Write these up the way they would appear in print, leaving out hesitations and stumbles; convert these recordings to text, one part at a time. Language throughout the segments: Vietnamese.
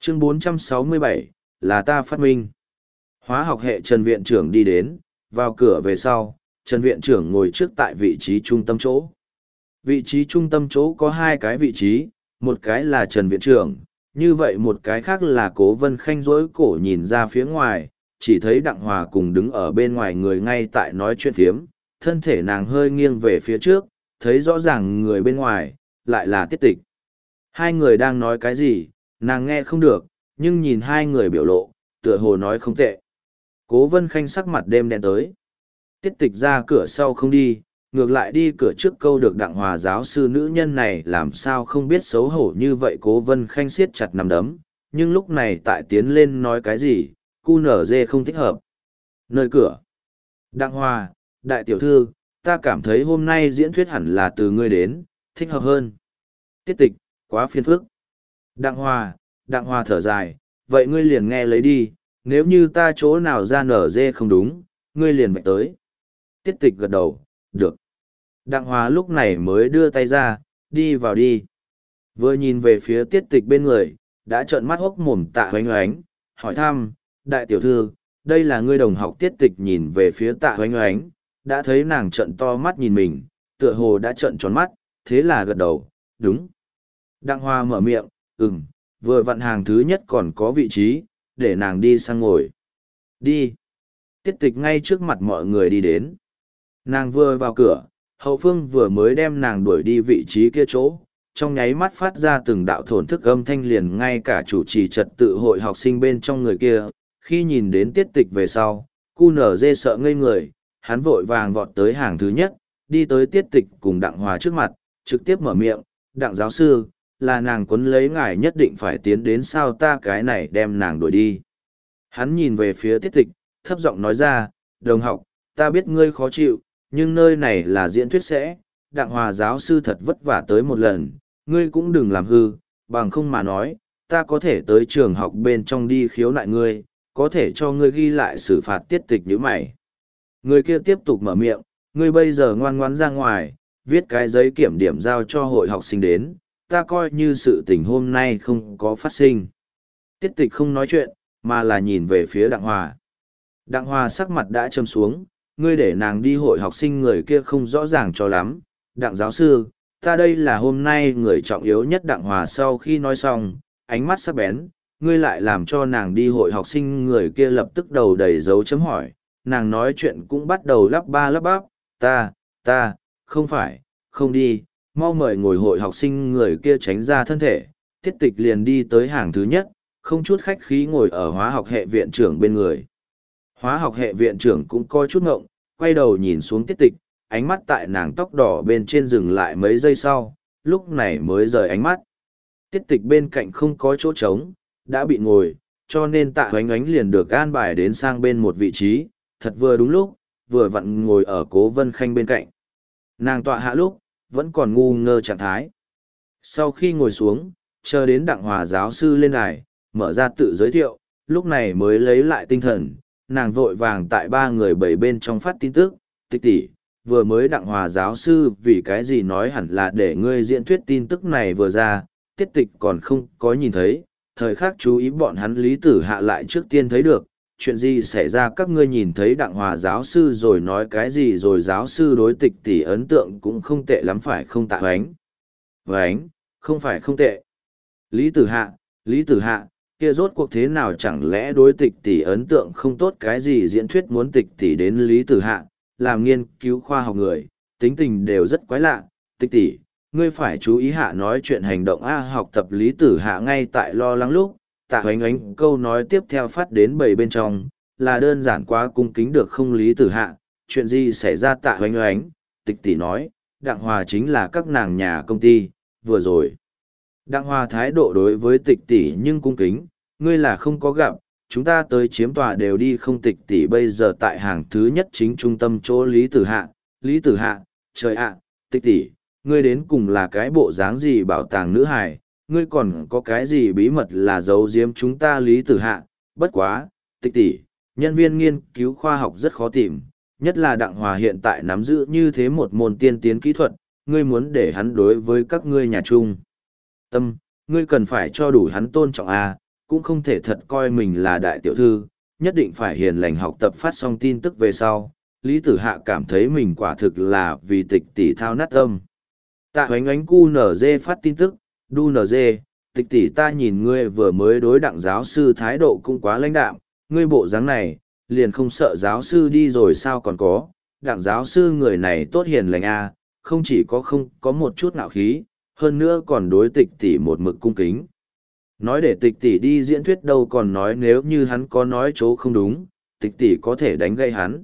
Chương 467, là ta phát minh. Hóa học hệ Trần viện trưởng đi đến, vào cửa về sau, Trần viện trưởng ngồi trước tại vị trí trung tâm chỗ. Vị trí trung tâm chỗ có hai cái vị trí, một cái là Trần viện trưởng, như vậy một cái khác là Cố Vân Khanh rỗi cổ nhìn ra phía ngoài, chỉ thấy Đặng Hòa cùng đứng ở bên ngoài người ngay tại nói chuyện phiếm, thân thể nàng hơi nghiêng về phía trước, thấy rõ ràng người bên ngoài, lại là Tiết Tịch. Hai người đang nói cái gì, nàng nghe không được, nhưng nhìn hai người biểu lộ, tựa hồ nói không tệ. Cố Vân Khanh sắc mặt đêm đen tới. Tiết Tịch ra cửa sau không đi, ngược lại đi cửa trước câu được Đặng Hòa giáo sư nữ nhân này làm sao không biết xấu hổ như vậy. Cố Vân Khanh siết chặt nắm đấm, nhưng lúc này tại tiến lên nói cái gì, cu nở dê không thích hợp. Nơi cửa. Đặng Hòa, đại tiểu thư, ta cảm thấy hôm nay diễn thuyết hẳn là từ ngươi đến, thích hợp hơn. Tiết Tịch, quá phiền phức. Đặng Hòa thở dài, vậy ngươi liền nghe lấy đi, nếu như ta chỗ nào ra nở dê không đúng, ngươi liền vạch tới. Tiết Tịch gật đầu, được. Đặng Hòa lúc này mới đưa tay ra, đi vào đi. Vừa nhìn về phía Tiết Tịch bên người, đã trợn mắt hốc mồm Tạ Hoánh Oánh, hỏi thăm, đại tiểu thư, đây là ngươi đồng học. Tiết Tịch nhìn về phía Tạ Hoánh Oánh, đã thấy nàng trợn to mắt nhìn mình, tựa hồ đã trợn tròn mắt, thế là gật đầu, đúng. Đặng Hòa mở miệng, vừa vặn hàng thứ nhất còn có vị trí, để nàng đi sang ngồi. Đi. Tiết Tịch ngay trước mặt mọi người đi đến. Nàng vừa vào cửa, hậu phương vừa mới đem nàng đuổi đi vị trí kia chỗ, trong nháy mắt phát ra từng đạo thổn thức âm thanh, liền ngay cả chủ trì trật tự hội học sinh bên trong người kia, khi nhìn đến Tiết Tịch về sau, cu nở dê sợ ngây người, hắn vội vàng vọt tới hàng thứ nhất, đi tới Tiết Tịch cùng Đặng Hòa trước mặt, trực tiếp mở miệng, Đặng giáo sư, là nàng quấn lấy ngài nhất định phải tiến đến sao ta cái này đem nàng đuổi đi. Hắn nhìn về phía Tiết Tịch, thấp giọng nói ra, đồng học, ta biết ngươi khó chịu, nhưng nơi này là diễn thuyết sẽ, Đặng Hòa giáo sư thật vất vả tới một lần, ngươi cũng đừng làm hư, bằng không mà nói, ta có thể tới trường học bên trong đi khiếu nại ngươi, có thể cho ngươi ghi lại xử phạt. Tiết Tịch như mày. Người kia tiếp tục mở miệng, ngươi bây giờ ngoan ngoãn ra ngoài, viết cái giấy kiểm điểm giao cho hội học sinh đến, ta coi như sự tình hôm nay không có phát sinh. Tiết Tịch không nói chuyện, mà là nhìn về phía Đặng Hòa. Đặng Hòa sắc mặt đã trầm xuống, ngươi để nàng đi hội học sinh, người kia không rõ ràng cho lắm. Đặng giáo sư, ta đây là hôm nay người trọng yếu nhất. Đặng Hòa sau khi nói xong, ánh mắt sắc bén, ngươi lại làm cho nàng đi hội học sinh, người kia lập tức đầu đầy dấu chấm hỏi, nàng nói chuyện cũng bắt đầu lắp ba lắp bắp, ta, không phải, không đi, mau mời ngồi hội học sinh. Người kia tránh ra thân thể, Tiết Tịch liền đi tới hàng thứ nhất, không chút khách khí ngồi ở hóa học hệ viện trưởng bên người. Hóa học hệ viện trưởng cũng coi chút ngộng, quay đầu nhìn xuống Tiết Tịch, ánh mắt tại nàng tóc đỏ bên trên dừng lại mấy giây sau, lúc này mới rời ánh mắt. Tiết Tịch bên cạnh không có chỗ trống, đã bị ngồi, cho nên Tạ Hoánh Oánh liền được an bài đến sang bên một vị trí, thật vừa đúng lúc, vừa vặn ngồi ở Cố Vân Khanh bên cạnh. Nàng tọa hạ lúc, vẫn còn ngu ngơ trạng thái. Sau khi ngồi xuống, chờ đến Đặng Hòa giáo sư lên đài, mở ra tự giới thiệu, lúc này mới lấy lại tinh thần, nàng vội vàng tại ba người bảy bên trong phát tin tức, Tịch tỷ, vừa mới Đặng Hòa giáo sư vì cái gì nói hẳn là để ngươi diễn thuyết. Tin tức này vừa ra, Tiết Tịch còn không có nhìn thấy, thời khắc chú ý bọn hắn Lý Tử Hạ lại trước tiên thấy được, chuyện gì xảy ra, các ngươi nhìn thấy Đặng Hòa giáo sư rồi nói cái gì, rồi giáo sư đối Tịch tỷ ấn tượng cũng không tệ lắm phải không? Tạ Hoánh Oánh, không phải không tệ. Lý Tử Hạ, kia rốt cuộc thế nào, chẳng lẽ đối Tịch tỷ ấn tượng không tốt? Cái gì diễn thuyết muốn Tịch tỷ đến? Lý Tử Hạ, làm nghiên cứu khoa học người, tính tình đều rất quái lạ, Tịch tỷ, ngươi phải chú ý hạ nói chuyện hành động học tập. Lý Tử Hạ ngay tại lo lắng lúc, Tạ Hoánh Oánh câu nói tiếp theo phát đến bầy bên trong, là đơn giản quá cung kính được không? Lý Tử Hạ, chuyện gì xảy ra? Tạ Hoánh Oánh, Tịch tỷ nói, Đặng Hòa chính là các nàng nhà công ty, vừa rồi. Đặng Hòa thái độ đối với Tịch tỷ nhưng cung kính, ngươi là không có gặp, chúng ta tới chiếm tòa đều đi không? Tịch tỷ bây giờ tại hàng thứ nhất chính trung tâm chỗ. Lý Tử Hạ, trời ạ, Tịch tỷ, ngươi đến cùng là cái bộ dáng gì? Bảo tàng nữ hài, ngươi còn có cái gì bí mật là giấu giếm chúng ta? Lý Tử Hạ, bất quá, Tịch tỷ, nhân viên nghiên cứu khoa học rất khó tìm, nhất là Đặng Hòa hiện tại nắm giữ như thế một môn tiên tiến kỹ thuật, ngươi muốn để hắn đối với các ngươi nhà chung tâm, ngươi cần phải cho đủ hắn tôn trọng a. cũng không thể thật coi mình là đại tiểu thư, nhất định phải hiền lành học tập. Phát xong tin tức về sau, Lý Tử Hạ cảm thấy mình quả thực là vì tịch tỷ thao nát tâm. Tạ Hoánh Ánh QNZ phát tin tức, đu NG, tịch tỷ ta nhìn ngươi vừa mới đối đặng giáo sư thái độ cũng quá lãnh đạm, ngươi bộ dáng này, liền không sợ giáo sư đi rồi sao còn có, đặng giáo sư người này tốt hiền lành a, không chỉ có không có một chút ngạo khí, hơn nữa còn đối tịch tỷ một mực cung kính. Nói để tịch tỷ đi diễn thuyết đâu còn nói nếu như hắn có nói chỗ không đúng, tịch tỷ có thể đánh gây hắn.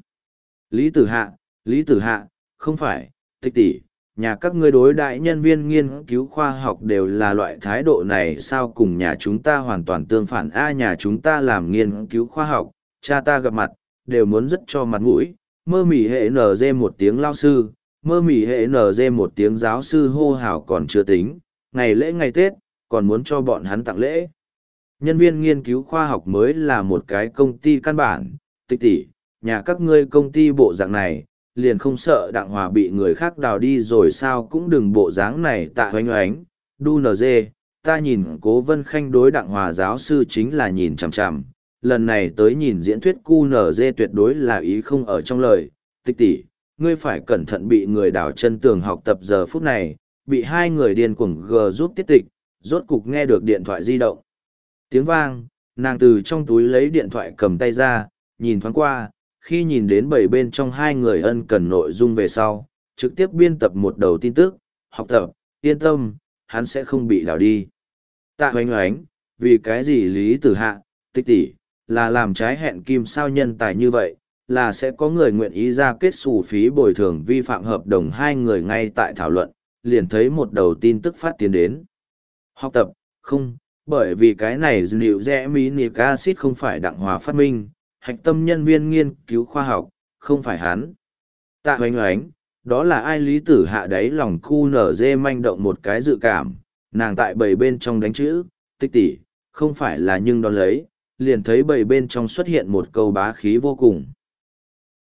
Lý Tử Hạ, không phải, tịch tỷ, nhà các ngươi đối đại nhân viên nghiên cứu khoa học đều là loại thái độ này sao cùng nhà chúng ta hoàn toàn tương phản nhà chúng ta làm nghiên cứu khoa học, cha ta gặp mặt, đều muốn rất cho mặt mũi, mơ mỉ hệ NG một tiếng lao sư, mơ mỉ hệ NG một tiếng giáo sư hô hào còn chưa tính, ngày lễ ngày Tết, còn muốn cho bọn hắn tặng lễ. Nhân viên nghiên cứu khoa học mới là một cái công ty căn bản, tịch tỷ, nhà các ngươi công ty bộ dạng này, liền không sợ Đặng Hòa bị người khác đào đi rồi sao cũng đừng bộ dáng này. Tạ Hoánh Ánh, đu NG, ta nhìn Cố Vân Khanh đối Đặng Hòa giáo sư chính là nhìn chằm chằm, lần này tới nhìn diễn thuyết QNZ tuyệt đối là ý không ở trong lời, tịch tỷ, ngươi phải cẩn thận bị người đào chân tường học tập. Giờ phút này, bị hai người điên cuồng giúp tiết tịch, rốt cục nghe được điện thoại di động. Tiếng vang, nàng từ trong túi lấy điện thoại cầm tay ra, nhìn thoáng qua, khi nhìn đến 7 bên trong hai người ân cần nội dung về sau, trực tiếp biên tập một đầu tin tức, học tập, yên tâm, hắn sẽ không bị đào đi. Tạ Hoánh Ánh, vì cái gì Lý Tử Hạ, tịch tỷ, là làm trái hẹn kim sao nhân tài như vậy, là sẽ có người nguyện ý ra kết xù phí bồi thường vi phạm hợp đồng. Hai người ngay tại thảo luận, liền thấy một đầu tin tức phát tiến đến. Học tập, không, bởi vì cái này liệu rẽ minic acid không phải Đặng Hòa phát minh, hạch tâm nhân viên nghiên cứu khoa học, không phải hắn. Tạ Hoánh Ánh, đó là ai? Lý Tử Hạ đáy lòng QNZ manh động một cái dự cảm, nàng tại bầy bên trong đánh chữ, tịch tỷ, không phải là nhưng đón lấy, liền thấy bầy bên trong xuất hiện một câu bá khí vô cùng.